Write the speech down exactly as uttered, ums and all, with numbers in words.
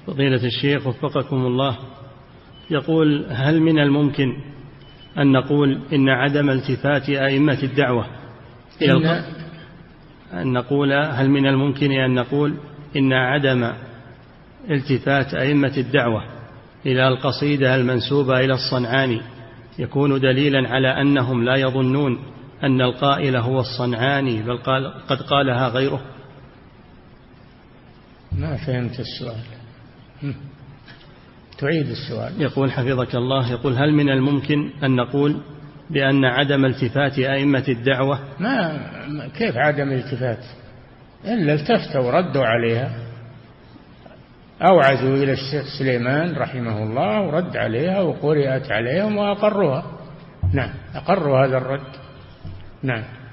فضيلة الشيخ وفقكم الله، يقول: هل من الممكن أن نقول إن عدم التفات أئمة الدعوة إلى الق... أن نقول هل من الممكن أن نقول إن عدم التفات أئمة الدعوة إلى القصيدة المنسوبة إلى الصنعاني يكون دليلا على أنهم لا يظنون أن القائل هو الصنعاني بل قال قد قالها غيره؟ ما فهمت السؤال، تعيد السؤال. يقول حفظك الله، يقول: هل من الممكن أن نقول بأن عدم التفات أئمة الدعوة ما كيف عدم التفات؟ إلا التفتوا وردوا عليها، أوعزوا إلى الشيخ سليمان رحمه الله ورد عليها وقرأت عليهم وأقروها. نعم، أقروا هذا الرد. نعم.